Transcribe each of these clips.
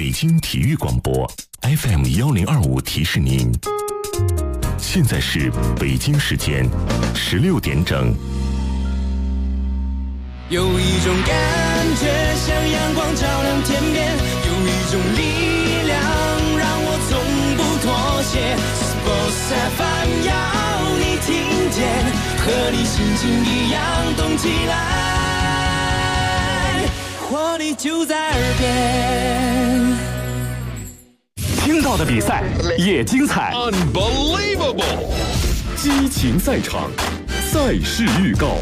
北京体育广播 FM1025提示您，现在是北京时间16点整。 有一种感觉像阳光照亮天边，有一种力量让我从不妥协。Sports FM 要你听见，和你心情一样动起来，活力就在耳边。 听到的比赛也精彩 Unbelievable 激情赛场，赛事预告。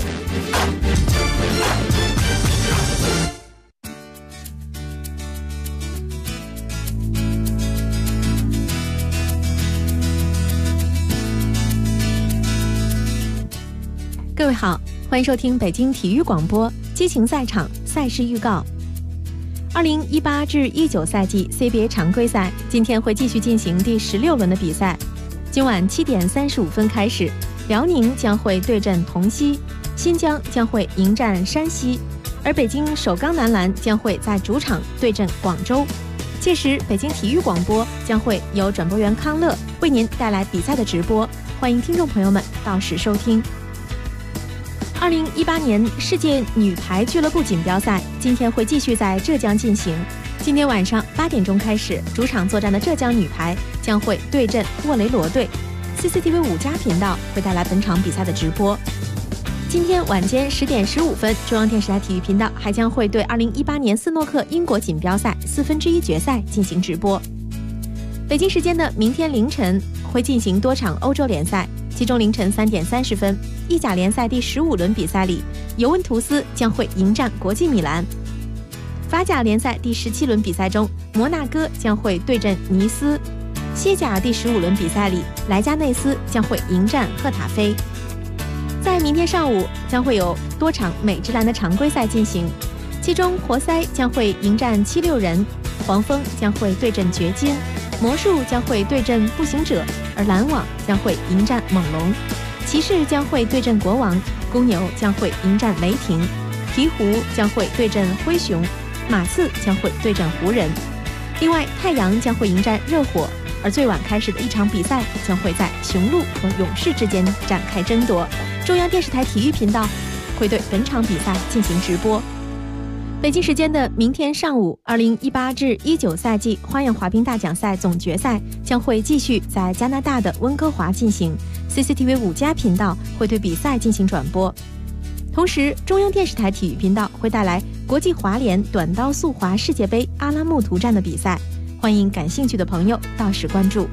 各位好，欢迎收听北京体育广播激情赛场赛事预告。2018至19赛季 CBA 常规赛今天会继续进行第16轮的比赛。今晚7点35分开始，辽宁将会对阵同曦，新疆将会迎战山西，而北京首钢男篮将会在主场对阵广州。届时，北京体育广播将会由转播员康乐为您带来比赛的直播，欢迎听众朋友们到时收听。2018年世界女排俱乐部锦标赛今天会继续在浙江进行。今天晚上8点钟开始，主场作战的浙江女排将会对阵沃雷罗队。CCTV 5+频道会带来本场比赛的直播。今天晚间10点15分，中央电视台体育频道还将会对2018年斯诺克英国锦标赛1/4决赛进行直播。北京时间的明天凌晨会进行多场欧洲联赛，其中凌晨3点30分，意甲联赛第15轮比赛里，尤文图斯将会迎战国际米兰。法甲联赛第17轮比赛中，摩纳哥将会对阵尼斯。西甲第15轮比赛里，莱加内斯将会迎战赫塔菲。在明天上午将会有多场美职篮的常规赛进行，其中活塞将会迎战76人，黄蜂将会对阵掘金，魔术将会对阵步行者，而篮网将会迎战猛龙，骑士将会对阵国王，公牛将会迎战雷霆，鹈鹕将会对阵灰熊，马刺将会对阵湖人。另外，太阳将会迎战热火，而最晚开始的一场比赛将会在雄鹿和勇士之间展开争夺。中央电视台体育频道会对本场比赛进行直播。北京时间的明天上午，2018至19赛季花样滑冰大奖赛总决赛将会继续在加拿大的温哥华进行。CCTV 5+频道会对比赛进行转播。同时，中央电视台体育频道会带来国际滑联短道速滑世界杯阿拉木图站的比赛，欢迎感兴趣的朋友到时关注。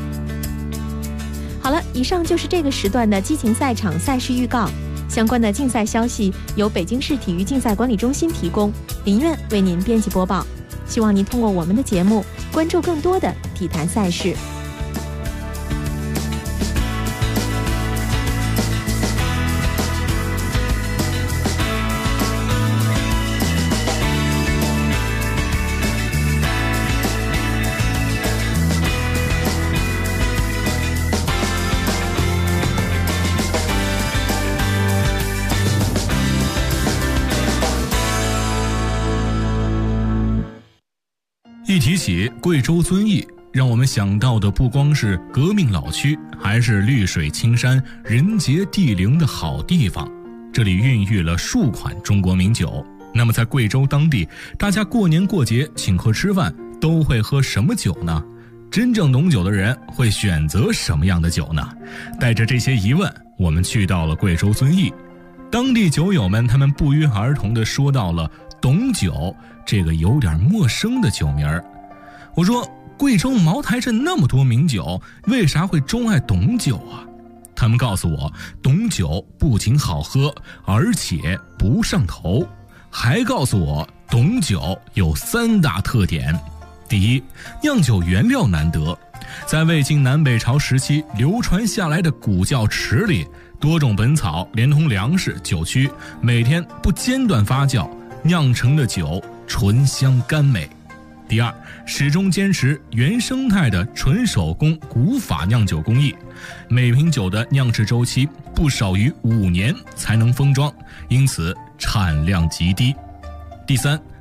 好了，以上就是这个时段的激情赛场赛事预告。相关的竞赛消息由北京市体育竞赛管理中心提供，林苑为您编辑播报。希望您通过我们的节目关注更多的体坛赛事。 一提起贵州遵义，让我们想到的不光是革命老区，还是绿水青山、人杰地灵的好地方。这里孕育了数款中国名酒。那么在贵州当地，大家过年过节请客吃饭都会喝什么酒呢？真正懂酒的人会选择什么样的酒呢？带着这些疑问，我们去到了贵州遵义。当地酒友们他们不约而同地说到了董酒这个有点陌生的酒名儿。我说，贵州茅台镇那么多名酒，为啥会钟爱董酒啊？他们告诉我，董酒不仅好喝，而且不上头，还告诉我董酒有3大特点。第一，酿酒原料难得，在魏晋南北朝时期流传下来的古窖池里，多种本草连同粮食、酒曲，每天不间断发酵，酿成的酒醇香甘美。第二，始终坚持原生态的纯手工古法酿酒工艺，每瓶酒的酿制周期不少于5年才能封装，因此产量极低。第三，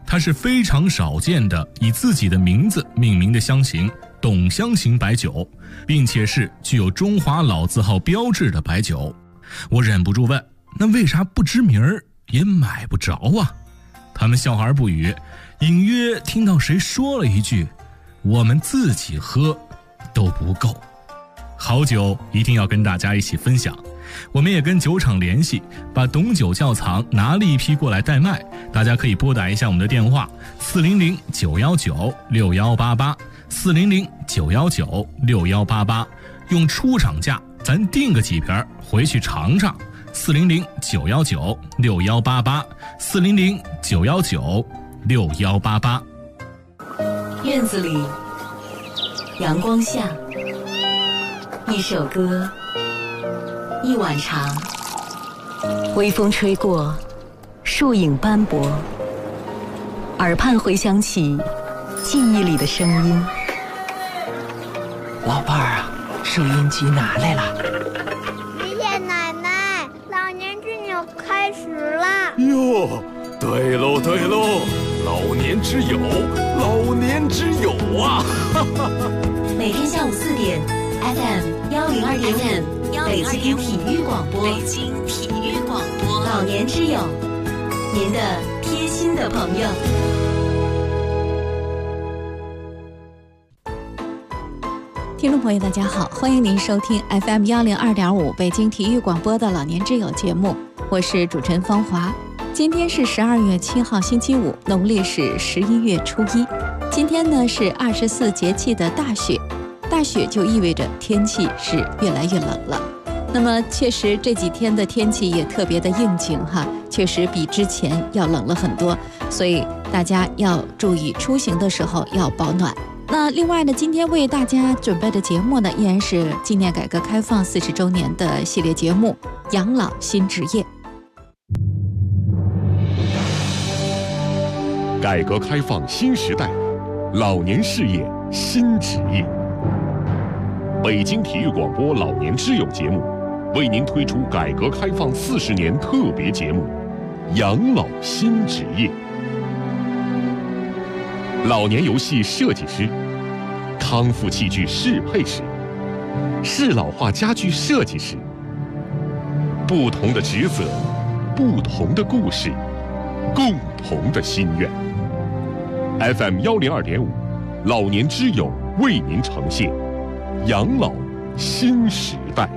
它是非常少见的以自己的名字命名的香型董香型白酒，并且是具有中华老字号标志的白酒。我忍不住问，那为啥不知名儿也买不着啊？他们笑而不语，隐约听到谁说了一句，我们自己喝都不够。好酒一定要跟大家一起分享，我们也跟酒厂联系，把董酒窖藏拿了一批过来代卖，大家可以拨打一下我们的电话400-919-6188 400-919-6188，用出厂价咱订个几瓶回去尝尝。400-919-6188 400-919-6188。 院子里，阳光下，一首歌，一碗茶，微风吹过，树影斑驳，耳畔回响起记忆里的声音。 老伴儿啊，收音机拿来了。 爷爷奶奶，老年之友开始了。 哟，对喽对喽，老年之友，老年之友啊！ 每天下午4点 FM102.5北京体育广播，北京体育广播，老年之友，您的贴心的朋友。 听众朋友大家好，欢迎您收听 FM102.5 北京体育广播的老年之友节目，我是主持人方华。今天是12月7号星期五，农历是11月初1。今天呢是24节气的大雪，大雪就意味着天气是越来越冷了。那么确实这几天的天气也特别的应景哈，确实比之前要冷了很多，所以大家要注意出行的时候要保暖。那另外呢，今天为大家准备的节目呢，依然是纪念改革开放40周年的系列节目《养老新职业》。 改革开放新时代，老年事业新职业。北京体育广播老年之友节目为您推出改革开放40年特别节目《养老新职业》。老年游戏设计师、康复器具适配师、适老化家具设计师，不同的职责，不同的故事，共同的心愿。FM102.5老年之友为您呈现养老新时代。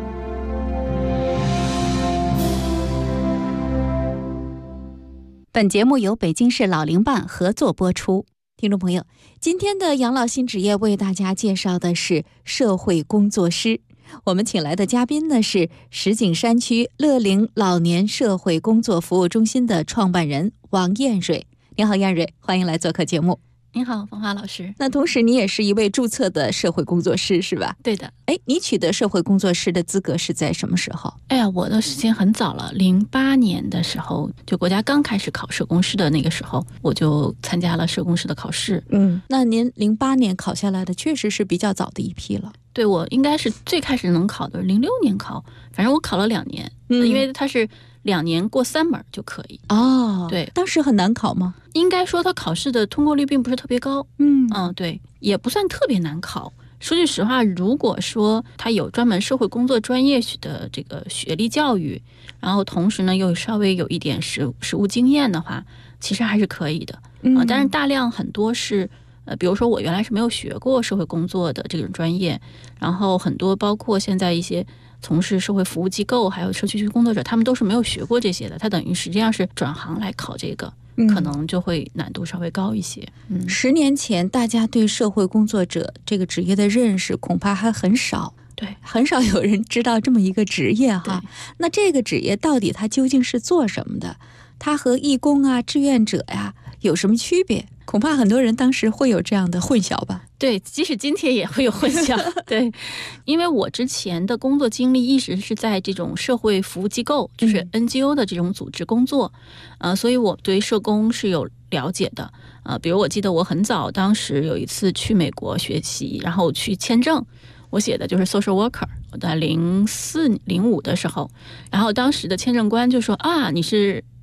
本节目由北京市老龄办合作播出。听众朋友，今天的养老新职业为大家介绍的是社会工作师。我们请来的嘉宾呢是石景山区乐龄老年社会工作服务中心的创办人王艳蕊。你好，艳蕊，欢迎来做客节目。 您好，方华老师。 那同时你也是一位注册的社会工作师是吧？ 对的。 你取得社会工作师的资格是在什么时候？ 我的时间很早了，08年的时候，就国家刚开始考社工师的那个时候，我就参加了社工师的考试。 那您08年考下来的确实是比较早的一批了。 对，我应该是最开始能考的06年考，反正我考了2年，因为它是2年过3门就可以。对， 当时很难考吗？ 应该说它考试的通过率并不是特别高。对，也不算特别难考。说句实话，如果说他有专门社会工作专业的这个学历教育，然后同时呢又稍微有一点实务经验的话，其实还是可以的。但是大量很多是比如说我原来是没有学过社会工作的这种专业，然后很多包括现在一些从事社会服务机构还有社区工作者，他们都是没有学过这些的，他等于实际上是转行来考这个，可能就会难度稍微高一些。 10年前大家对社会工作者这个职业的认识恐怕还很少， 对， 很少有人知道这么一个职业哈。那这个职业到底它究竟是做什么的？它和义工啊、志愿者呀有什么区别？恐怕很多人当时会有这样的混淆吧。 对，即使今天也会有混淆。对，因为我之前的工作经历一直是在这种社会服务机构，就是 NGO 的这种组织工作，所以我对社工是有了解的。比如我记得我很早，当时有一次去美国学习，然后去签证，我写的就是 social worker， 我在04、05的时候，然后当时的签证官就说你是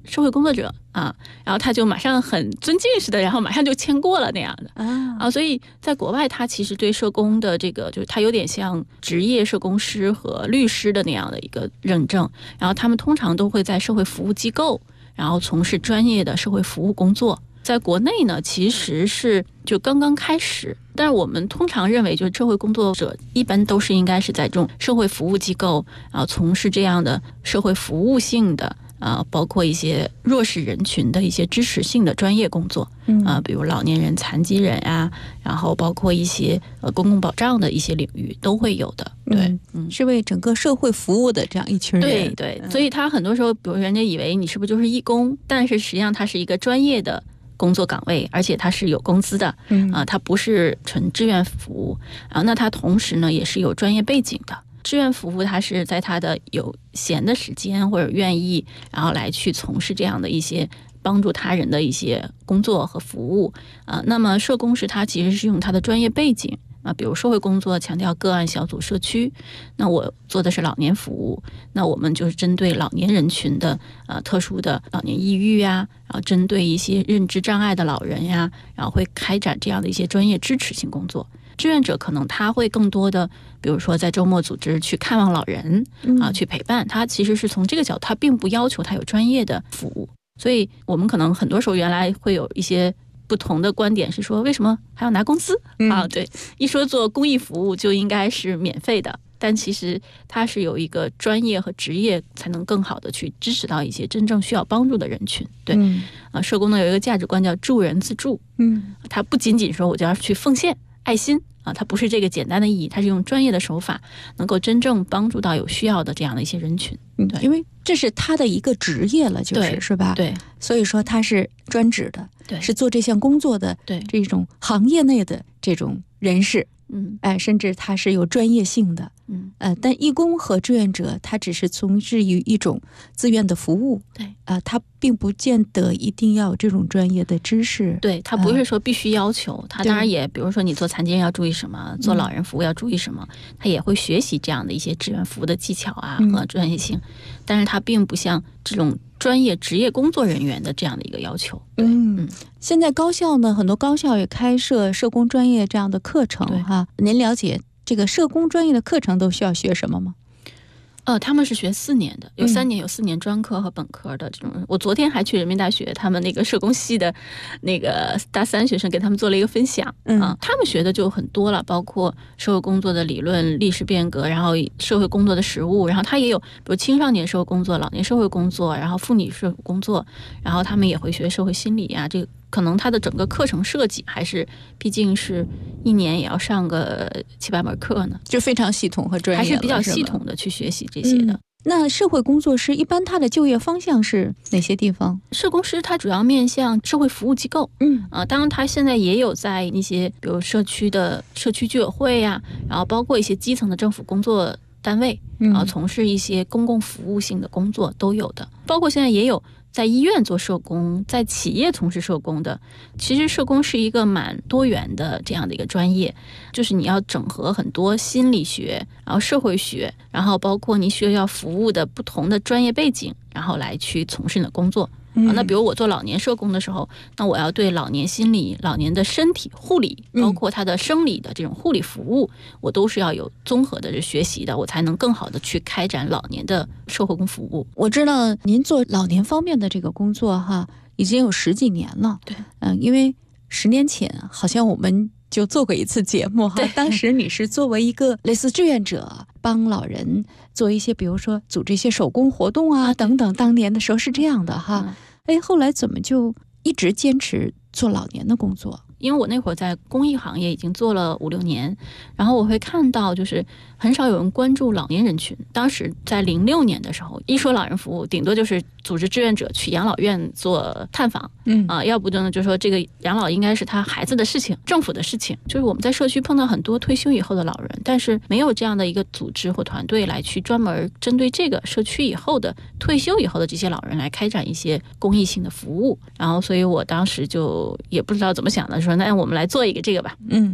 社会工作者啊，然后他就马上很尊敬似的，然后马上就签过了那样的所以在国外他其实对社工的这个就是他有点像职业社工师和律师的那样的一个认证，然后他们通常都会在社会服务机构然后从事专业的社会服务工作。在国内呢其实是就刚刚开始，但是我们通常认为就是社会工作者一般都是应该是在这种社会服务机构从事这样的社会服务性的包括一些弱势人群的一些支持性的专业工作比如老年人、残疾人然后包括一些公共保障的一些领域都会有的。对， 是为整个社会服务的这样一群人。 对，所以他很多时候比如人家以为你是不是就是义工，但是实际上他是一个专业的工作岗位，而且它是有工资的它不是纯志愿服务那它同时呢也是有专业背景的。志愿服务它是在他的有闲的时间或者愿意然后来去从事这样的一些帮助他人的一些工作和服务那么社工是他其实是用他的专业背景比如社会工作强调个案小组社区，那我做的是老年服务，那我们就是针对老年人群的特殊的老年抑郁然后针对一些认知障碍的老人然后会开展这样的一些专业支持性工作。志愿者可能他会更多的比如说在周末组织去看望老人去陪伴他，其实是从这个角度他并不要求他有专业的服务。所以我们可能很多时候原来会有一些不同的观点是说为什么还要拿工资对，一说做公益服务就应该是免费的，但其实它是有一个专业和职业才能更好的去支持到一些真正需要帮助的人群。对社工呢有一个价值观叫助人自助它不仅仅说我就要去奉献爱心它不是这个简单的意义，它是用专业的手法能够真正帮助到有需要的这样的一些人群。 对，因为这是他的一个职业了，是吧？ 对， 所以说他是专职的， 对， 是做这项工作的， 对， 这种行业内的这种人士，甚至他是有专业性的，但义工和志愿者他只是从事于一种自愿的服务， 对， 他并不见得一定要有这种专业的知识， 对，他不是说必须要求，他当然也比如说你做残疾人要注意什么，做老人服务要注意什么，他也会学习这样的一些志愿服务的技巧和专业性，但是他并不像这种专业职业工作人员的这样的一个要求。 现在高校呢，很多高校也开设社工专业这样的课程您了解这个社工专业的课程都需要学什么吗？ 他们是学4年的，有3年，有4年专科和本科的这种。我昨天还去人民大学他们那个社工系的那个大3学生给他们做了一个分享他们学的就很多了，包括社会工作的理论、历史变革，然后社会工作的实务，然后他也有比如青少年社会工作、老年社会工作，然后妇女社会工作，然后他们也会学社会心理这个可能他的整个课程设计还是毕竟是1年也要上个7-8门课呢， 就非常系统和专业， 还是比较系统的去学习这些的。 那社会工作师一般他的就业方向是哪些地方？ 社工师他主要面向社会服务机构，当然他现在也有在一些比如社区的社区居委会然后包括一些基层的政府工作单位从事一些公共服务性的工作都有的，包括现在也有在医院做社工，在企业从事社工的。其实社工是一个蛮多元的这样的一个专业，就是你要整合很多心理学，然后社会学，然后包括你需要服务的不同的专业背景，然后来去从事你的工作。那比如我做老年社工的时候，那我要对老年心理、老年的身体护理，包括他的生理的这种护理服务，我都是要有综合的学习的，我才能更好的去开展老年的社会工服务。 我知道您做老年方面的这个工作已经有10几年了。 对， 因为10年前好像我们就做过一次节目当时你是作为一个类似志愿者，帮老人做一些比如说组织一些手工活动等等，当年的时候是这样的后来怎么就一直坚持做老年的工作？ 因为我那会儿在公益行业已经做了5-6年，然后我会看到就是很少有人关注老年人群。当时在06年的时候，一说老人服务，顶多就是组织志愿者去养老院做探访，要不就说这个养老应该是他孩子的事情，政府的事情。就是我们在社区碰到很多退休以后的老人，但是没有这样的一个组织或团队来去专门针对这个社区以后的退休以后的这些老人来开展一些公益性的服务。然后所以我当时就也不知道怎么想的，说那我们来做一个这个吧。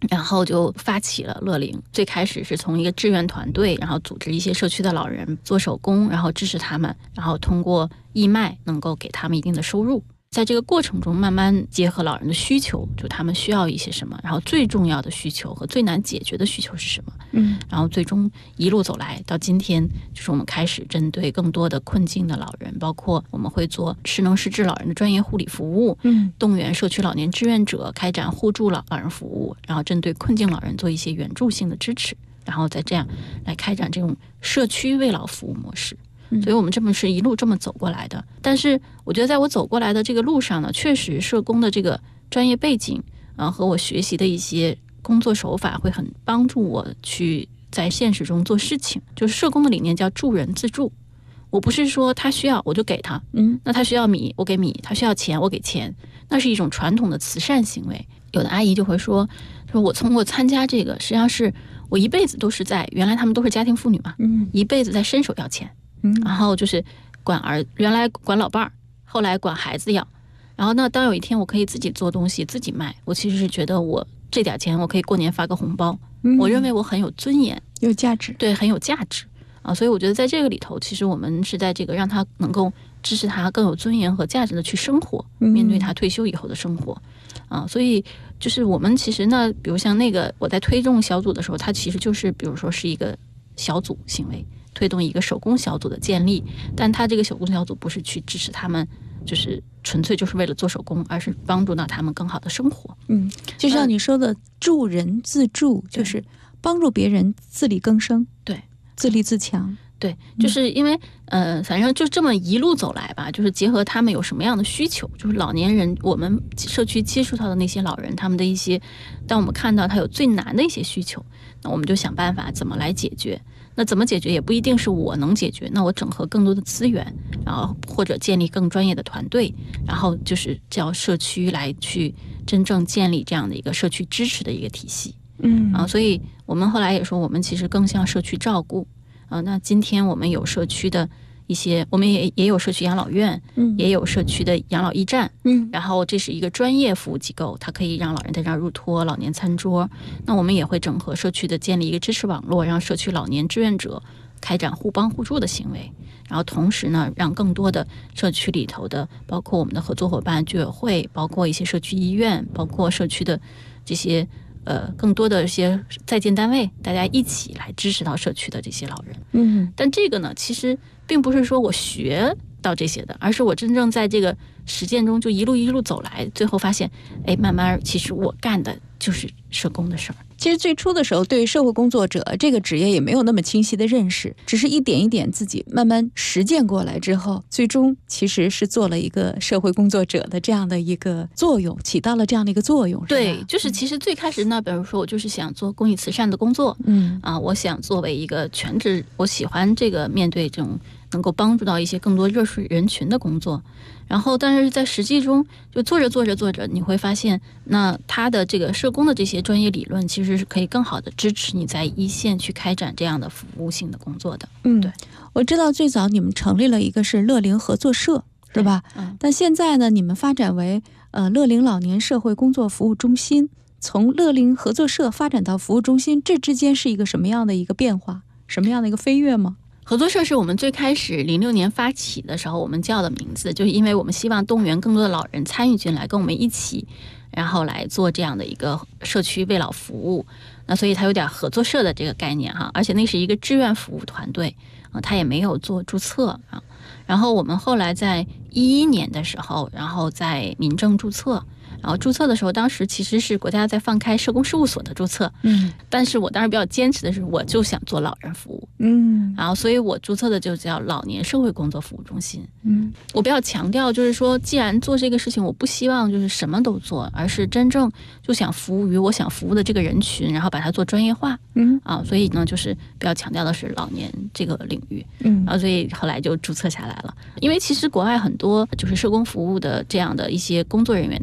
然后就发起了乐龄。最开始是从一个志愿团队，然后组织一些社区的老人做手工，然后支持他们，然后通过义卖能够给他们一定的收入。在这个过程中慢慢结合老人的需求，就他们需要一些什么，然后最重要的需求和最难解决的需求是什么，然后最终一路走来到今天，就是我们开始针对更多的困境的老人，包括我们会做失能失智老人的专业护理服务，动员社区老年志愿者开展互助老人服务，然后针对困境老人做一些援助性的支持，然后再这样来开展这种社区慰老服务模式。所以我们这么是一路这么走过来的。但是我觉得在我走过来的这个路上呢，确实社工的这个专业背景和我学习的一些工作手法会很帮助我去在现实中做事情。就是社工的理念叫助人自助，我不是说他需要我就给他，那他需要米我给米，他需要钱我给钱，那是一种传统的慈善行为。有的阿姨就会说我通过参加这个，实际上是我一辈子都是在，原来他们都是家庭妇女嘛，一辈子在伸手要钱，然后就是原来管老伴儿，后来管孩子要，然后那当有一天我可以自己做东西自己卖，我其实是觉得我这点钱我可以过年发个红包，我认为我很有尊严， 有价值， 对，很有价值所以我觉得在这个里头，其实我们是在这个让他能够支持他更有尊严和价值的去生活，面对他退休以后的生活所以就是我们其实呢，比如像那个我在推动小组的时候，它其实就是比如说是一个小组行为，推动一个手工小组的建立，但他这个手工小组不是去支持他们，就是纯粹就是为了做手工，而是帮助到他们更好的生活。 就像你说的助人自助，就是帮助别人自力更生， 对， 自立自强。 对，就是因为反正就这么一路走来吧，就是结合他们有什么样的需求，就是老年人我们社区接触到的那些老人，他们的一些，当我们看到他有最难的一些需求，那我们就想办法怎么来解决。那怎么解决也不一定是我能解决，那我整合更多的资源，然后或者建立更专业的团队，然后就是叫社区来去真正建立这样的一个社区支持的一个体系。所以我们后来也说，我们其实更像社区照顾。那今天我们有社区的一些，我们也有社区养老院，也有社区的养老驿站，然后这是一个专业服务机构，它可以让老人在这儿入托老年餐桌。那我们也会整合社区的建立一个支持网络，让社区老年志愿者开展互帮互助的行为，然后同时呢，让更多的社区里头的，包括我们的合作伙伴居委会，包括一些社区医院，包括社区的这些更多的一些在建单位，大家一起来支持到社区的这些老人。但这个呢，其实并不是说我学到这些的，而是我真正在这个实践中就一路走来，最后发现，慢慢其实我干的就是社工的事儿。 其实最初的时候，对于社会工作者这个职业也没有那么清晰的认识，只是一点一点自己慢慢实践过来之后，最终其实是做了一个社会工作者的这样的一个作用，起到了这样的一个作用。 对，就是其实最开始呢，比如说我就是想做公益慈善的工作，我想作为一个全职，我喜欢这个面对这种能够帮助到一些更多弱势人群的工作。然后但是在实际中就做着你会发现，那他的这个社工的这些专业理论其实是可以更好的支持你在一线去开展这样的服务性的工作的。对， 我知道最早你们成立了一个是乐龄合作社，是吧？但现在呢，你们发展为乐龄老年社会工作服务中心。从乐龄合作社发展到服务中心，这之间是一个什么样的一个变化，什么样的一个飞跃吗？ 合作社是我们最开始06年发起的时候我们叫的名字，就是因为我们希望动员更多的老人参与进来，跟我们一起，然后来做这样的一个社区慰老服务。那所以它有点合作社的这个概念哈，而且那是一个志愿服务团队它也没有做注册然后我们后来在2011年的时候，然后在民政注册。然后注册的时候，当时其实是国家在放开社工事务所的注册，但是我当时比较坚持的是，我就想做老人服务，然后所以我注册的就叫老年社会工作服务中心。我比较强调就是说，既然做这个事情，我不希望就是什么都做，而是真正就想服务于我想服务的这个人群，然后把它做专业化。所以呢，就是比较强调的是老年这个领域。然后所以后来就注册下来了。因为其实国外很多就是社工服务的这样的一些工作人员，他们是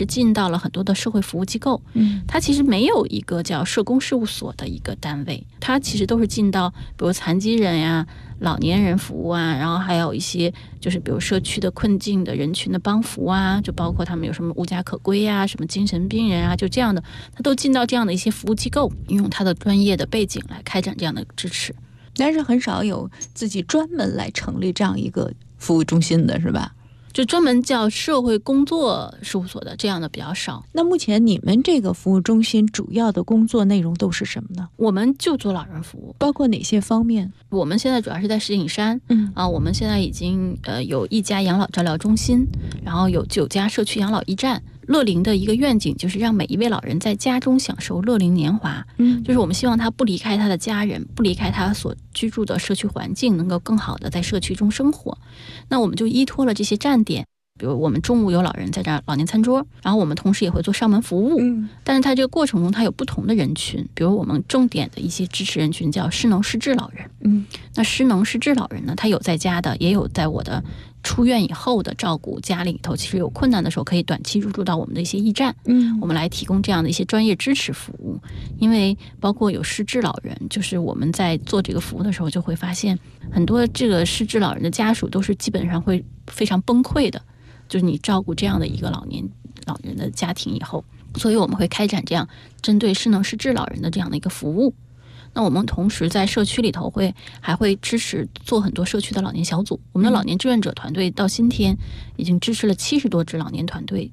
进到了很多的社会服务机构，它其实没有一个叫社工事务所的一个单位，它其实都是进到比如残疾人呀、老年人服务啊，然后还有一些就是比如社区的困境的人群的帮扶啊，就包括他们有什么无家可归啊、什么精神病人啊，就这样的，他都进到这样的一些服务机构，用他的专业的背景来开展这样的支持。 但是很少有自己专门来成立这样一个服务中心的，是吧？ 就专门叫社会工作事务所的这样的比较少。 那目前你们这个服务中心主要的工作内容都是什么呢？ 我们就做老人服务， 包括哪些方面？ 我们现在主要是在石景山，我们现在已经有1家养老照料中心，然后有9家社区养老驿站。乐龄的一个愿景就是让每一位老人在家中享受乐龄年华，就是我们希望他不离开他的家人，不离开他所居住的社区环境，能够更好的在社区中生活。那我们就依托了这些站点，比如我们中午有老人在这儿老年餐桌，然后我们同时也会做上门服务，但是它这个过程中它有不同的人群，比如我们重点的一些支持人群叫失能失智老人，那失能失智老人呢，他有在家的，也有在我的出院以后的照顾，家里头其实有困难的时候可以短期入住到我们的一些驿站，我们来提供这样的一些专业支持服务。因为包括有失智老人，就是我们在做这个服务的时候就会发现，很多这个失智老人的家属都是基本上会非常崩溃的，就是你照顾这样的一个老人的家庭以后，所以我们会开展这样针对失能失智老人的这样的一个服务。那我们同时在社区里头还会支持做很多社区的老年小组，我们的老年志愿者团队到今天已经支持了70多支老年团队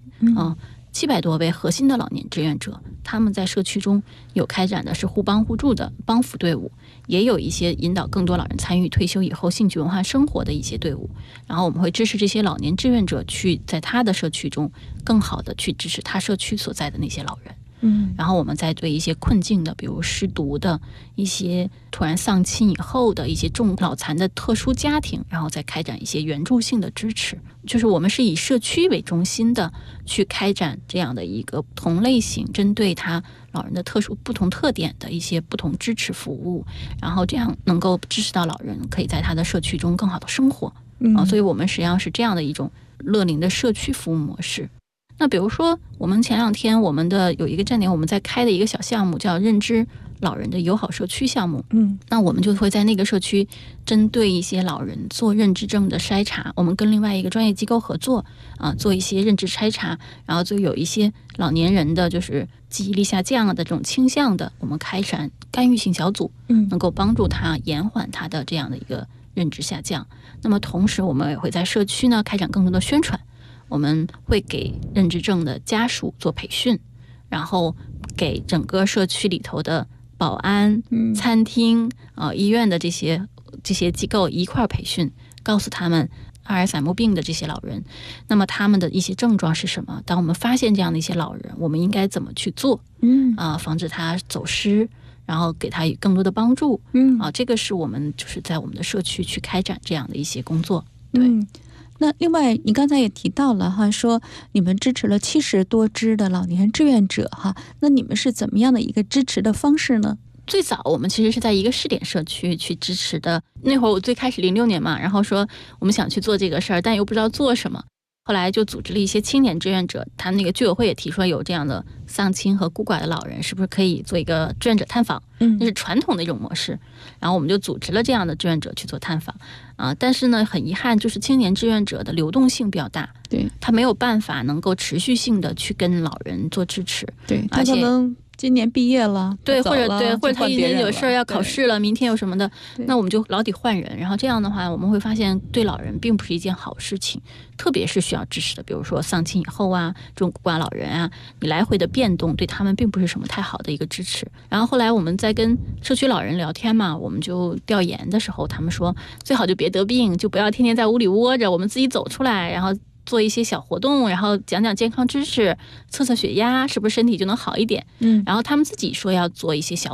，700多位核心的老年志愿者，他们在社区中有开展的是互帮互助的帮扶队伍，也有一些引导更多老人参与退休以后兴趣文化生活的一些队伍。然后我们会支持这些老年志愿者去在他的社区中更好的去支持他社区所在的那些老人。然后我们再对一些困境的，比如失独的一些突然丧亲以后的一些重脑残的特殊家庭，然后再开展一些援助性的支持。就是我们是以社区为中心的去开展这样的一个同类型针对他老人的特殊不同特点的一些不同支持服务，然后这样能够支持到老人可以在他的社区中更好的生活。所以我们实际上是这样的一种乐龄的社区服务模式。那比如说我们前2天我们的有一个站点，我们在开的一个小项目叫认知老人的友好社区项目，那我们就会在那个社区针对一些老人做认知症的筛查，我们跟另外一个专业机构合作做一些认知筛查，然后就有一些老年人的就是记忆力下降的这种倾向的，我们开展干预性小组，能够帮助他延缓他的这样的一个认知下降。那么同时我们也会在社区呢开展更多的宣传，我们会给认知症的家属做培训，然后给整个社区里头的保安、餐厅、医院的这些机构一块培训，告诉他们阿尔茨海默病的这些老人，那么他们的一些症状是什么？当我们发现这样的一些老人，我们应该怎么去做？防止他走失，然后给他更多的帮助。这个是我们就是在我们的社区去开展这样的一些工作。对。 那另外你刚才也提到了说你们支持了70多支的老年志愿者那你们是怎么样的一个支持的方式呢？ 最早我们其实是在一个试点社区去支持的，那会儿我最开始06年嘛，然后说我们想去做这个事儿，但又不知道做什么，后来就组织了一些青年志愿者，他们那个居委会也提出有这样的丧亲和孤寡的老人，是不是可以做一个志愿者探访，那是传统的一种模式，然后我们就组织了这样的志愿者去做探访但是呢很遗憾，就是青年志愿者的流动性比较大，对，他没有办法能够持续性的去跟老人做支持， 对，而且今年毕业了， 对，或者他一年有事要考试了，明天有什么的，那我们就老得换人，然后这样的话我们会发现对老人并不是一件好事情，特别是需要支持的，比如说丧亲以后这种孤寡老人你来回的变动对他们并不是什么太好的一个支持。然后后来我们在跟社区老人聊天嘛，我们就调研的时候，他们说最好就别得病，就不要天天在屋里窝着，我们自己走出来，然后做一些小活动，然后讲讲健康知识，测测血压，是不是身体就能好一点。然后他们自己说要做一些小组，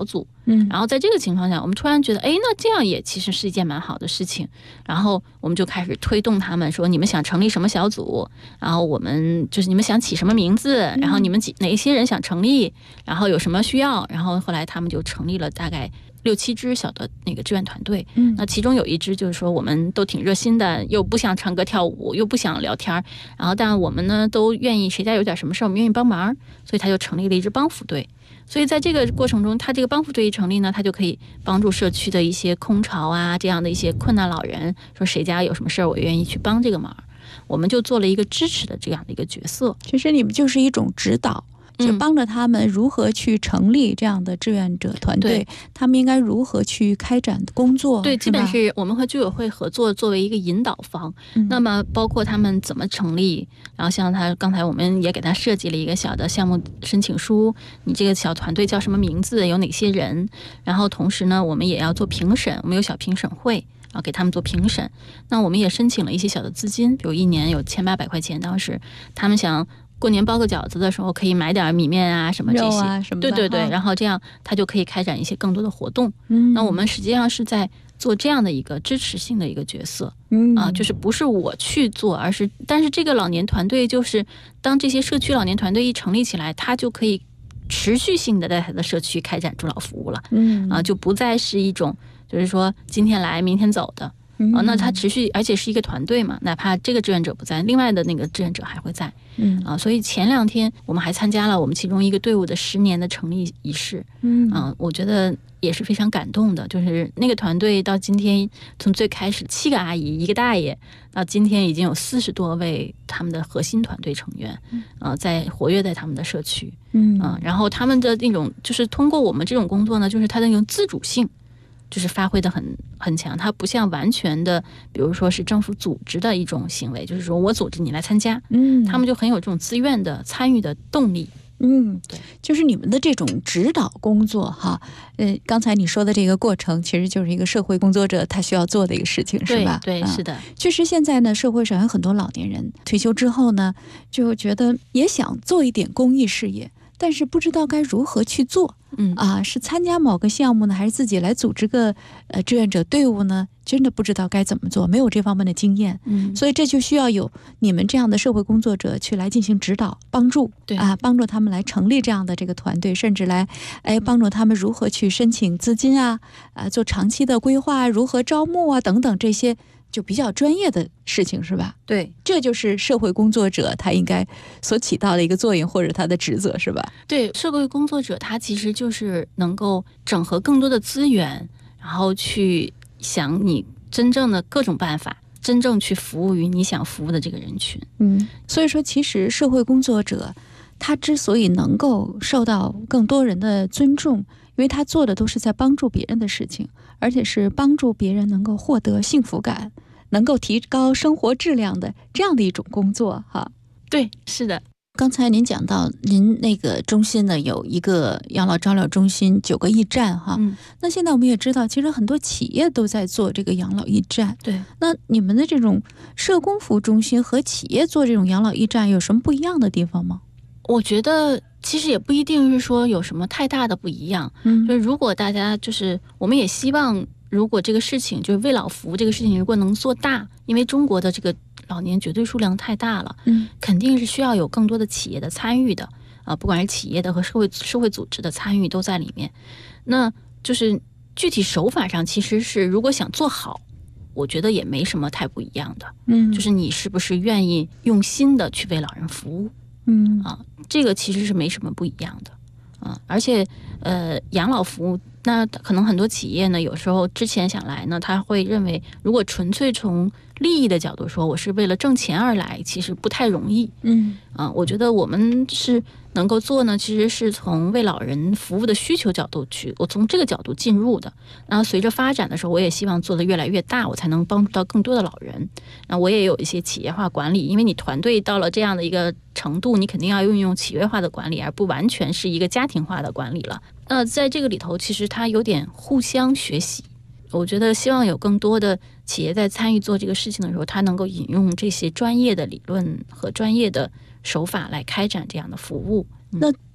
然后在这个情况下，我们突然觉得，哎，那这样也其实是一件蛮好的事情。然后我们就开始推动他们说，你们想成立什么小组？然后我们就是你们想起什么名字？然后你们哪一些人想成立？然后有什么需要？然后后来他们就成立了大概6、7支小的那个志愿团队。那其中有一支就是说我们都挺热心的，又不想唱歌跳舞，又不想聊天，然后但我们呢都愿意，谁家有点什么事儿我们愿意帮忙，所以他就成立了一支帮扶队。所以在这个过程中，他这个帮扶队一成立呢，他就可以帮助社区的一些空巢啊这样的一些困难老人，说谁家有什么事儿我愿意去帮这个忙，我们就做了一个支持的这样的一个角色。 其实你们就是一种指导，就帮着他们如何去成立这样的志愿者团队，他们应该如何去开展工作。 对，基本是我们和居委会合作，作为一个引导方。那么包括他们怎么成立，然后像他刚才我们也给他设计了一个小的项目申请书，你这个小团队叫什么名字，有哪些人，然后同时呢我们也要做评审，我们有小评审会，然后给他们做评审。那我们也申请了一些小的资金，比如1年有1800块钱，当时他们想过年包个饺子的时候可以买点米面啊什么这些， 肉啊什么的， 对，然后这样他就可以开展一些更多的活动。那我们实际上是在做这样的一个支持性的一个角色。就是不是我去做，但是这个老年团队就是当这些社区老年团队一成立起来，他就可以持续性的在他的社区开展助老服务了。就不再是一种就是说今天来明天走的。那它持续，而且是一个团队嘛，哪怕这个志愿者不在，另外的那个志愿者还会在。所以前2天我们还参加了我们其中一个队伍的10年的成立仪式。我觉得也是非常感动的，就是那个团队到今天，从最开始7个阿姨1个大爷，到今天已经有40多位他们的核心团队成员，在活跃在他们的社区。然后他们的那种就是通过我们这种工作呢，就是他的那种自主性就是发挥的很强，它不像完全的比如说是政府组织的一种行为，就是说我组织你来参加。他们就很有这种自愿的参与的动力。 对，就是你们的这种指导工作哈，刚才你说的这个过程其实就是一个社会工作者他需要做的一个事情，是吧？ 对，是的。 确实现在呢社会上有很多老年人退休之后呢，就觉得也想做一点公益事业，但是不知道该如何去做。是参加某个项目呢，还是自己来组织个志愿者队伍呢？真的不知道该怎么做，没有这方面的经验。所以这就需要有你们这样的社会工作者去来进行指导帮助。帮助他们来成立这样的这个团队，甚至来帮助他们如何去申请资金做长期的规划，如何招募等等，这些就比较专业的事情，是吧？ 对， 这就是社会工作者他应该所起到的一个作用，或者他的职责，是吧？ 对，社会工作者他其实就是能够整合更多的资源，然后去想你真正的各种办法，真正去服务于你想服务的这个人群。 所以说其实社会工作者他之所以能够受到更多人的尊重，因为他做的都是在帮助别人的事情，而且是帮助别人能够获得幸福感，能够提高生活质量的这样的一种工作哈。 对，是的。 刚才您讲到您那个中心呢有一个养老照料中心9个驿站哈。那现在我们也知道其实很多企业都在做这个养老驿站。 对， 那你们的这种社工服务中心和企业做这种养老驿站有什么不一样的地方吗？ 我觉得其实也不一定是说有什么太大的不一样。就是如果大家就是我们也希望如果这个事情就是为老服务这个事情如果能做大，因为中国的这个老年绝对数量太大了，肯定是需要有更多的企业的参与的不管是企业的和社会组织的参与都在里面。那就是具体手法上其实是如果想做好，我觉得也没什么太不一样的。就是你是不是愿意用心的去为老人服务。这个其实是没什么不一样的。而且养老服务那可能很多企业呢有时候之前想来呢，他会认为如果纯粹从利益的角度说我是为了挣钱而来，其实不太容易。我觉得我们是能够做呢，其实是从为老人服务的需求角度去，我从这个角度进入的。然后随着发展的时候，我也希望做得越来越大，我才能帮助到更多的老人。那我也有一些企业化管理，因为你团队到了这样的一个程度，你肯定要运用企业化的管理，而不完全是一个家庭化的管理了。在这个里头其实它有点互相学习，我觉得希望有更多的企业在参与做这个事情的时候，它能够引用这些专业的理论和专业的手法来开展这样的服务。 那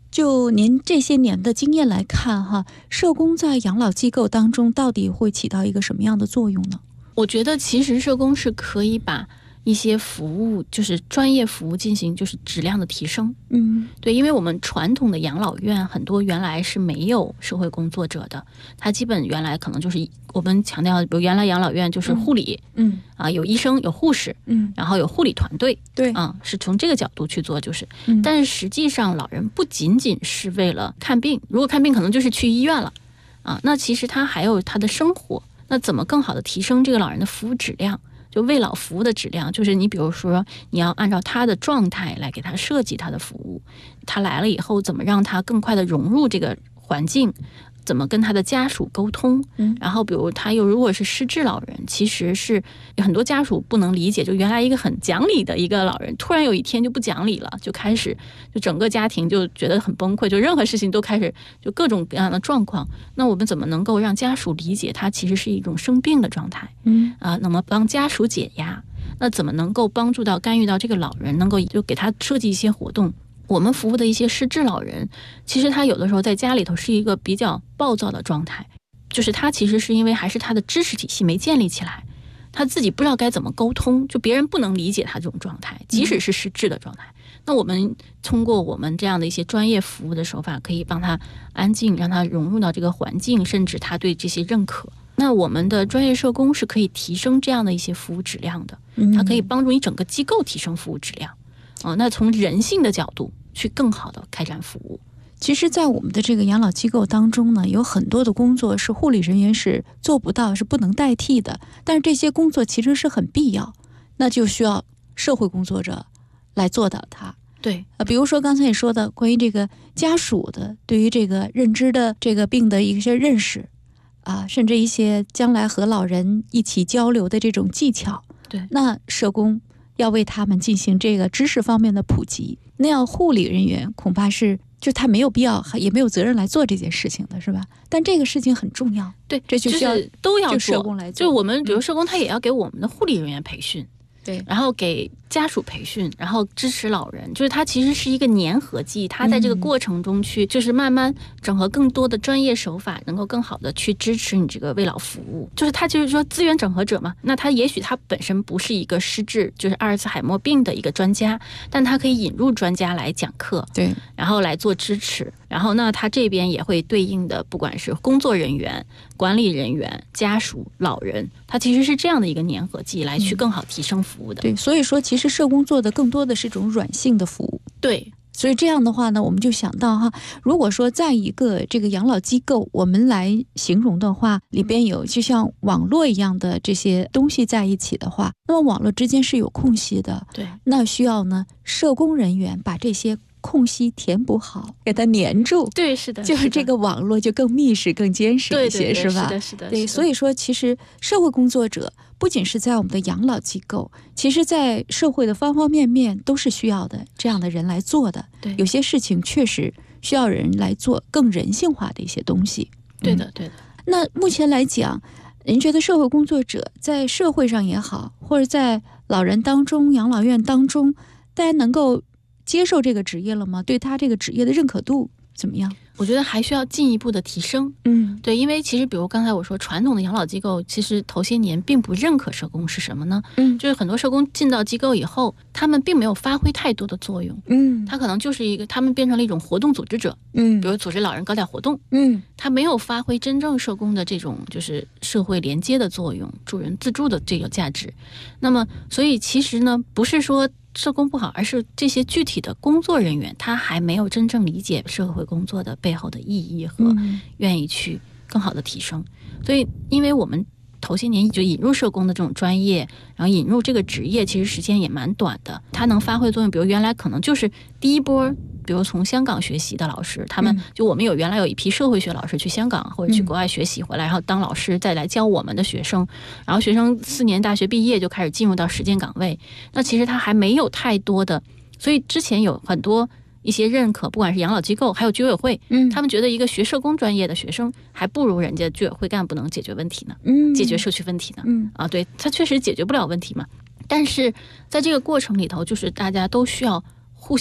就您这些年的经验来看哈，社工在养老机构当中到底会起到一个什么样的作用呢？ 我觉得其实社工是可以把一些服务，就是专业服务进行就是质量的提升。对，因为我们传统的养老院很多原来是没有社会工作者的，它基本原来可能就是我们强调，比如原来养老院就是护理，有医生有护士，然后有护理团队， 对， 是从这个角度去做，就是，但是实际上老人不仅仅是为了看病，如果看病可能就是去医院了，那其实他还有他的生活，那怎么更好的提升这个老人的服务质量？就为老服务的质量，就是你比如说你要按照他的状态来给他设计他的服务，他来了以后怎么让他更快的融入这个环境，怎么跟他的家属沟通，然后比如他又如果是失智老人，其实是有很多家属不能理解，就原来一个很讲理的一个老人，突然有一天就不讲理了，就开始就整个家庭就觉得很崩溃，就任何事情都开始就各种各样的状况。那我们怎么能够让家属理解他其实是一种生病的状态？那么帮家属解压，那怎么能够帮助到干预到这个老人，能够就给他设计一些活动。我们服务的一些失智老人，其实他有的时候在家里头是一个比较暴躁的状态，就是他其实是因为还是他的知识体系没建立起来，他自己不知道该怎么沟通，就别人不能理解他这种状态，即使是失智的状态。那我们通过我们这样的一些专业服务的手法，可以帮他安静，让他融入到这个环境，甚至他对这些认可。那我们的专业社工是可以提升这样的一些服务质量的，它可以帮助你整个机构提升服务质量。那从人性的角度去更好的开展服务。 其实在我们的这个养老机构当中呢，有很多的工作是护理人员是做不到，是不能代替的，但是这些工作其实是很必要，那就需要社会工作者来做到它。 对， 比如说刚才你说的关于这个家属的对于这个认知的这个病的一些认识甚至一些将来和老人一起交流的这种技巧， 对， 那社工要为他们进行这个知识方面的普及，那样护理人员恐怕是就他没有必要也没有责任来做这件事情的，是吧？但这个事情很重要， 对， 这就需要就是都要做， 社工来做。 就我们比如社工他也要给我们的护理人员培训， 对， 然后给家属培训，然后支持老人，就是它其实是一个粘合剂，它在这个过程中去就是慢慢整合更多的专业手法，能够更好的去支持你这个为老服务。就是它就是说资源整合者嘛，那他也许他本身不是一个失智就是阿尔茨海默病的一个专家，但他可以引入专家来讲课， 对， 然后来做支持，然后呢他这边也会对应的不管是工作人员、管理人员、家属、老人，它其实是这样的一个粘合剂来去更好提升服务的。 对，所以说其实社工做的更多的是一种软性的服务。 对， 所以这样的话呢，我们就想到哈，如果说在一个这个养老机构，我们来形容的话，里边有就像网络一样的这些东西在一起的话，那么网络之间是有空隙的， 对， 那需要呢社工人员把这些空隙填补好，给它粘住。 对，是的， 就是这个网络就更密实、更坚实一些， 对， 是吧？ 是的，是的。 对，所以说，其实社会工作者不仅是在我们的养老机构，其实在社会的方方面面都是需要的这样的人来做的。 对， 有些事情确实需要人来做更人性化的一些东西。 对的，对的。 那目前来讲，您觉得社会工作者在社会上也好，或者在老人当中、养老院当中，大家能够接受这个职业了吗？对他这个职业的认可度怎么样？ 我觉得还需要进一步的提升。对，因为其实比如刚才我说传统的养老机构其实头些年并不认可社工是什么呢？就是很多社工进到机构以后，他们并没有发挥太多的作用。他可能就是一个他们变成了一种活动组织者。比如组织老人搞点活动。他没有发挥真正社工的这种就是社会连接的作用，助人自助的这个价值。那么所以其实呢，不是说社工不好，而是这些具体的工作人员他还没有真正理解社会工作的背后的意义和愿意去更好的提升。所以因为我们头些年就引入社工的这种专业，然后引入这个职业，其实时间也蛮短的，它能发挥作用比如原来可能就是第一波比如从香港学习的老师，他们就我们原来有一批社会学老师去香港或者去国外学习回来，然后当老师再来教我们的学生，然后学生4年大学毕业就开始进入到实践岗位。那其实他还没有太多的，所以之前有很多一些认可，不管是养老机构还有居委会，他们觉得一个学社工专业的学生还不如人家居委会干部能解决问题呢，解决社区问题呢。对，他确实解决不了问题嘛。但是在这个过程里头，就是大家都需要互相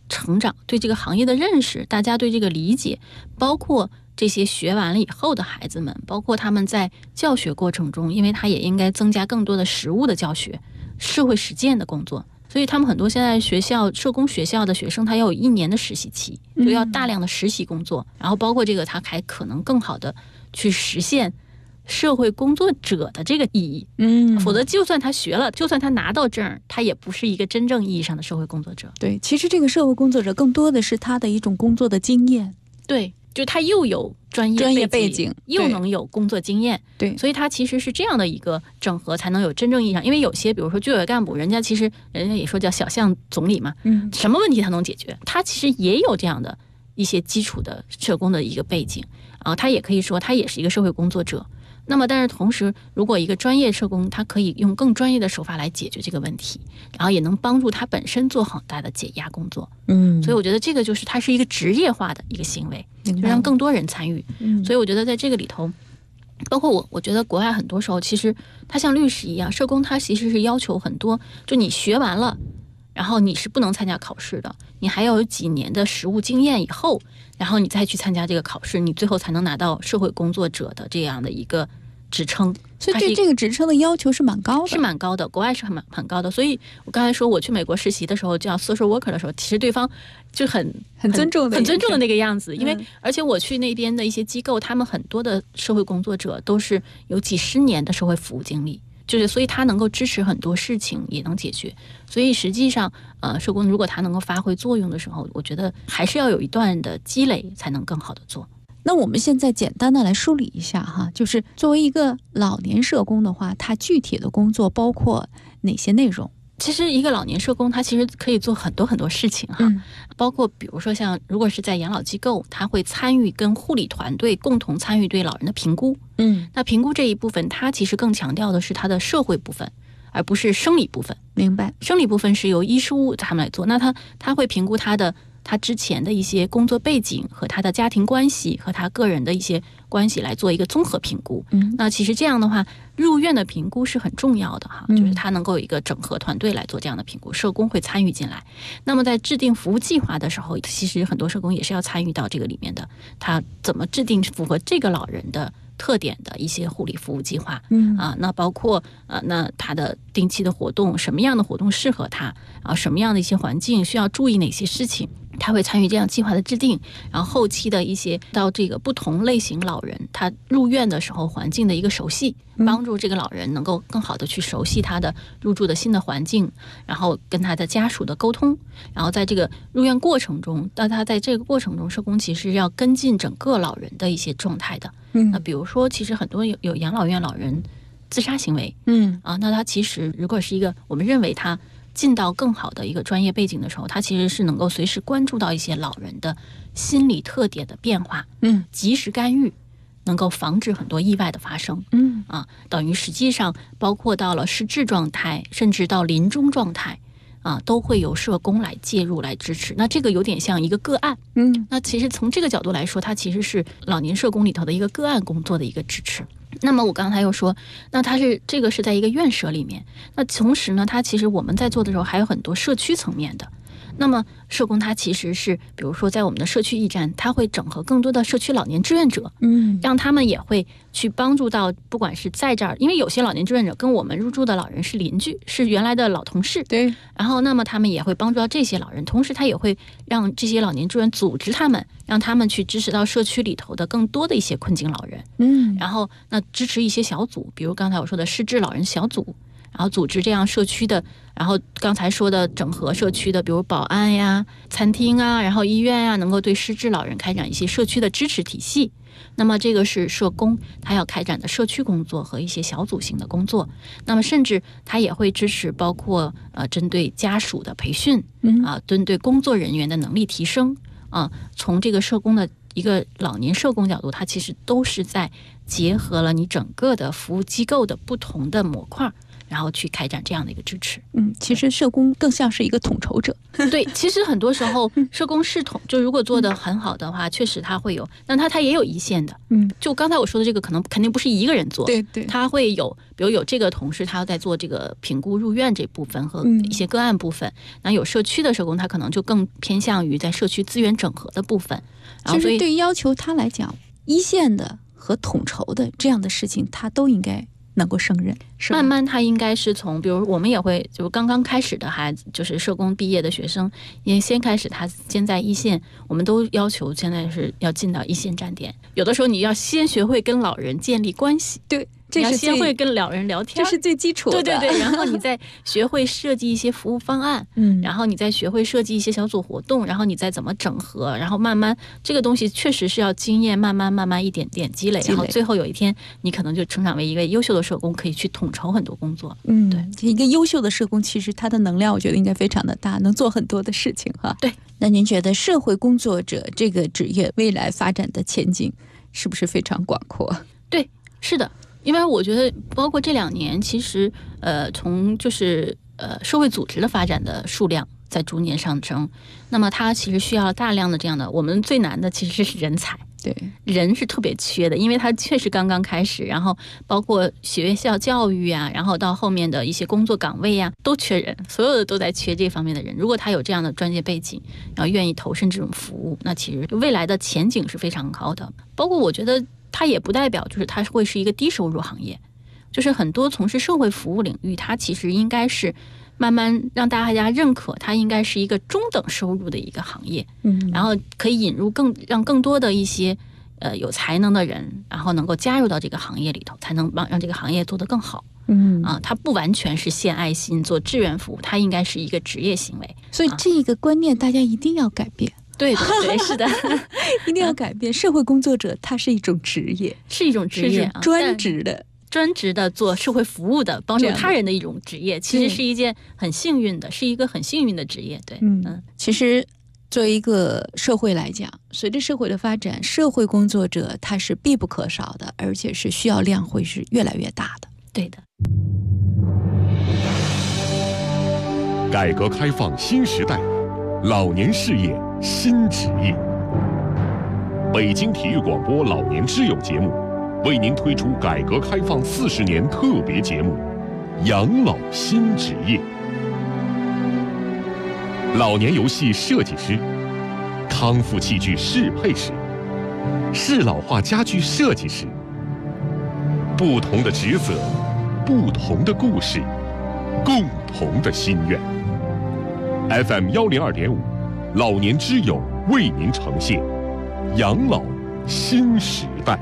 成长，对这个行业的认识，大家对这个理解，包括这些学完了以后的孩子们，包括他们在教学过程中，因为他也应该增加更多的实务的教学、社会实践的工作，所以他们很多现在学校社工学校的学生，他要有1年的实习期，就要大量的实习工作，然后包括这个他还可能更好的去实现社会工作者的这个意义。否则就算他学了，就算他拿到证，他也不是一个真正意义上的社会工作者。 对，其实这个社会工作者更多的是他的一种工作的经验。 对，就他又有专业背景，又能有工作经验。 对， 所以他其实是这样的一个整合，才能有真正意义上。因为有些比如说居委会干部，人家也说叫小项总理嘛，什么问题他能解决，他其实也有这样的一些基础的社工的一个背景啊，他也可以说他也是一个社会工作者。那么但是同时，如果一个专业社工他可以用更专业的手法来解决这个问题，然后也能帮助他本身做很大的解压工作。所以我觉得这个就是它是一个职业化的一个行为，就让更多人参与。所以我觉得在这个里头，包括我觉得国外很多时候其实他像律师一样，社工他其实是要求很多，就你学完了，然后你是不能参加考试的，你还要有几年的实务经验以后，然后你再去参加这个考试，你最后才能拿到社会工作者的这样的一个职称。 所以对这个职称的要求是蛮高的， 是蛮高的，国外是很高的。所以我刚才说我去美国实习的时候叫 social worker 的时候，其实对方就很尊重的那个样子。因为而且我去那边的一些机构，他们很多的社会工作者都是有几十年的社会服务经历，就是所以他能够支持很多事情，也能解决。所以实际上社工如果他能够发挥作用的时候，我觉得还是要有一段的积累才能更好的做。 那我们现在简单的来梳理一下哈，就是作为一个老年社工的话，他具体的工作包括哪些内容？ 其实一个老年社工他其实可以做很多很多事情哈，包括比如说像如果是在养老机构，他会参与跟护理团队共同参与对老人的评估。那评估这一部分，他其实更强调的是他的社会部分，而不是生理部分。 明白， 生理部分是由医师他们来做，那他会评估他之前的一些工作背景和他的家庭关系和他个人的一些关系来做一个综合评估。那其实这样的话，入院的评估是很重要的哈，就是他能够有一个整合团队来做这样的评估，社工会参与进来。那么在制定服务计划的时候，其实很多社工也是要参与到这个里面的，他怎么制定符合这个老人的特点的一些护理服务计划。那包括那他的定期的活动，什么样的活动适合他，什么样的一些环境需要注意哪些事情，他会参与这样计划的制定，然后后期的一些到这个不同类型老人他入院的时候环境的一个熟悉，帮助这个老人能够更好的去熟悉他的入住的新的环境，然后跟他的家属的沟通，然后在这个入院过程中，到他在这个过程中，社工其实要跟进整个老人的一些状态的。那比如说其实很多有养老院老人自杀行为，那他其实如果是一个我们认为他进到更好的一个专业背景的时候，他其实是能够随时关注到一些老人的心理特点的变化，及时干预，能够防止很多意外的发生。等于实际上包括到了失智状态，甚至到临终状态，都会由社工来介入来支持。那这个有点像一个个案。那其实从这个角度来说，它其实是老年社工里头的一个个案工作的一个支持。那么我刚才又说，那这个是在一个院舍里面，那同时呢，它其实我们在做的时候还有很多社区层面的。那么社工它其实是比如说在我们的社区驿站，它会整合更多的社区老年志愿者，让他们也会去帮助到，不管是在这儿，因为有些老年志愿者跟我们入住的老人是邻居，是原来的老同事， 对， 然后那么他们也会帮助到这些老人，同时他也会让这些老年志愿组织他们，让他们去支持到社区里头的更多的一些困境老人。然后那支持一些小组，比如刚才我说的失智老人小组，然后组织这样社区的，然后刚才说的整合社区的，比如保安呀、餐厅啊，然后医院呀，能够对失智老人开展一些社区的支持体系。那么这个是社工他要开展的社区工作和一些小组型的工作。那么甚至他也会支持包括针对家属的培训，针对工作人员的能力提升，从这个社工的一个老年社工角度，它其实都是在结合了你整个的服务机构的不同的模块， 然后去开展这样的一个支持。 其实社工更像是一个统筹者。 对，其实很多时候社工是就如果做得很好的话，确实他会有，但他也有一线的。就刚才我说的这个，肯定不是一个人做， 对， 他会有，比如有这个同事他在做这个评估入院这部分和一些个案部分，那有社区的社工，他可能就更偏向于在社区资源整合的部分。然后所以对于要求他来讲，一线的和统筹的这样的事情，他都应该能够胜任。 慢慢他应该是从，比如我们也会，就刚刚开始的孩子，就是社工毕业的学生，也先开始，他先在一线，我们都要求现在是要进到一线站点。有的时候你要先学会跟老人建立关系， 对， 你要先会跟老人聊天， 这是最基础的。 对，然后你再学会设计一些服务方案，然后你再学会设计一些小组活动，然后你再怎么整合，然后慢慢这个东西确实是要经验慢慢一点点积累，然后最后有一天你可能就成长为一个优秀的社工，可以去统筹很多工作。对， 一个优秀的社工其实他的能量我觉得应该非常的大，能做很多的事情哈。 对， 那您觉得社会工作者这个职业未来发展的前景是不是非常广阔？ 对，是的。因为我觉得包括这2年，其实从就是社会组织的发展的数量在逐年上升，那么它其实需要大量的这样的，我们最难的其实是人才。 对， 人是特别缺的，因为它确实刚刚开始，然后包括学校教育啊，然后到后面的一些工作岗位啊，都缺人，所有的都在缺这方面的人。如果他有这样的专业背景，然后愿意投身这种服务，那其实未来的前景是非常高的。包括我觉得它也不代表就是它会是一个低收入行业，就是很多从事社会服务领域，它其实应该是慢慢让大家认可，它应该是一个中等收入的一个行业，然后可以引入让更多的一些有才能的人，然后能够加入到这个行业里头，才能让这个行业做得更好。它不完全是献爱心做志愿服务，它应该是一个职业行为。 所以这个观念大家一定要改变。 对，是的， 一定要改变。社会工作者他是一种职业， 是一种职业，专职的做社会服务的，帮助他人的一种职业，其实是一件很幸运的，是一个很幸运的职业。对， 其实作为一个社会来讲，随着社会的发展，社会工作者他是必不可少的，而且是需要量会是越来越大的。 对的。 改革开放新时代，老年事业新职业。北京体育广播老年之友节目为您推出改革开放40年特别节目《养老新职业》。老年游戏设计师、康复器具适配师、适老化家具设计师，不同的职责，不同的故事，共同的心愿。FM 102.5，老年之友为您呈现养老新时代。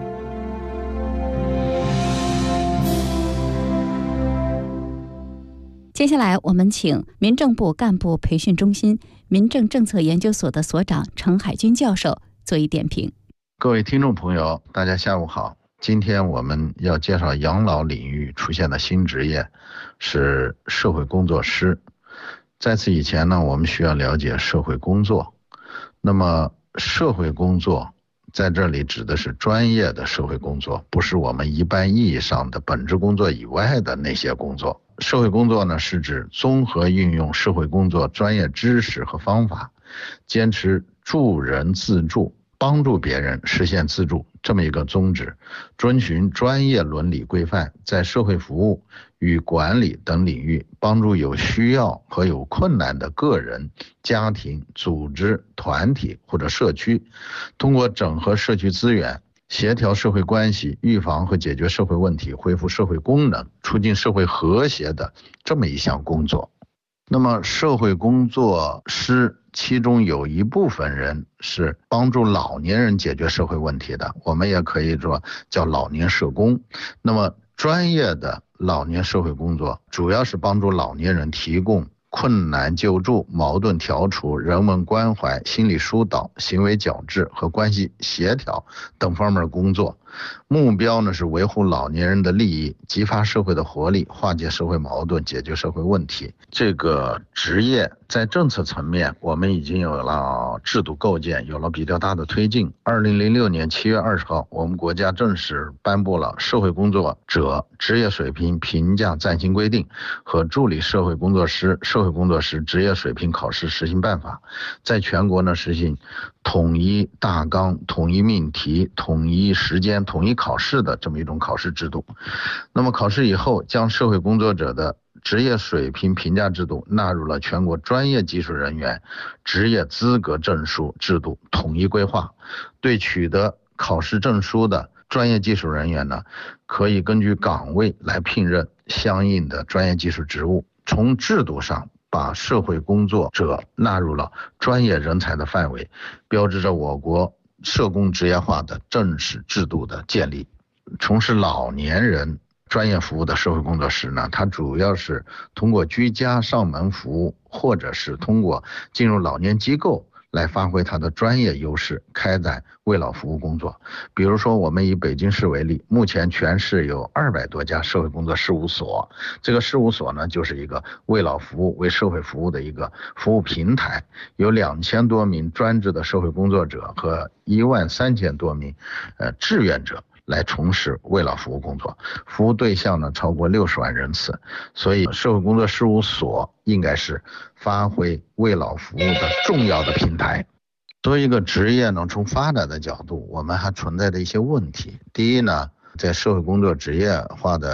接下来我们请民政部干部培训中心民政政策研究所的所长程海军教授做一点评。 各位听众朋友，大家下午好。今天我们要介绍养老领域出现的新职业是社会工作师。在此以前呢，我们需要了解社会工作。那么社会工作在这里指的是专业的社会工作，不是我们一般意义上的本职工作以外的那些工作。社会工作呢，是指综合运用社会工作专业知识和方法，坚持助人自助，帮助别人实现自助这么一个宗旨，遵循专业伦理规范，在社会服务与管理等领域帮助有需要和有困难的个人、家庭、组织、团体或者社区，通过整合社区资源，协调社会关系，预防和解决社会问题，恢复社会功能，促进社会和谐的这么一项工作。那么社会工作师其中有一部分人是帮助老年人解决社会问题的，我们也可以说叫老年社工。那么专业的老年社会工作主要是帮助老年人提供困难救助、矛盾调处、人文关怀、心理疏导、行为矫治和关系协调等方面工作， 目标呢是维护老年人的利益，激发社会的活力，化解社会矛盾，解决社会问题。这个职业在政策层面，我们已经有了制度构建，有了比较大的推进。2006年7月20号，我们国家正式颁布了《社会工作者职业水平评价暂行规定》和《助理社会工作师职业水平考试实行办法》，在全国呢实行统一大纲、统一命题、统一时间、统一考试的这么一种考试制度。那么考试以后，将社会工作者的职业水平评价制度纳入了全国专业技术人员职业资格证书制度统一规划。对取得考试证书的专业技术人员呢，可以根据岗位来聘任相应的专业技术职务。从制度上把社会工作者纳入了专业人才的范围，标志着我国社工职业化的正式制度的建立。从事老年人专业服务的社会工作师呢，他主要是通过居家上门服务，或者是通过进入老年机构来发挥他的专业优势，开展为老服务工作。比如说，我们以北京市为例，目前全市有200多家社会工作事务所，这个事务所呢，就是一个为老服务、为社会服务的一个服务平台，有2000多名专职的社会工作者和13000多名志愿者来从事为老服务工作，服务对象呢超过60万人次。所以社会工作事务所应该是发挥为老服务的重要的平台。作为一个职业呢，从发展的角度，我们还存在的一些问题。第一呢，在社会工作职业化的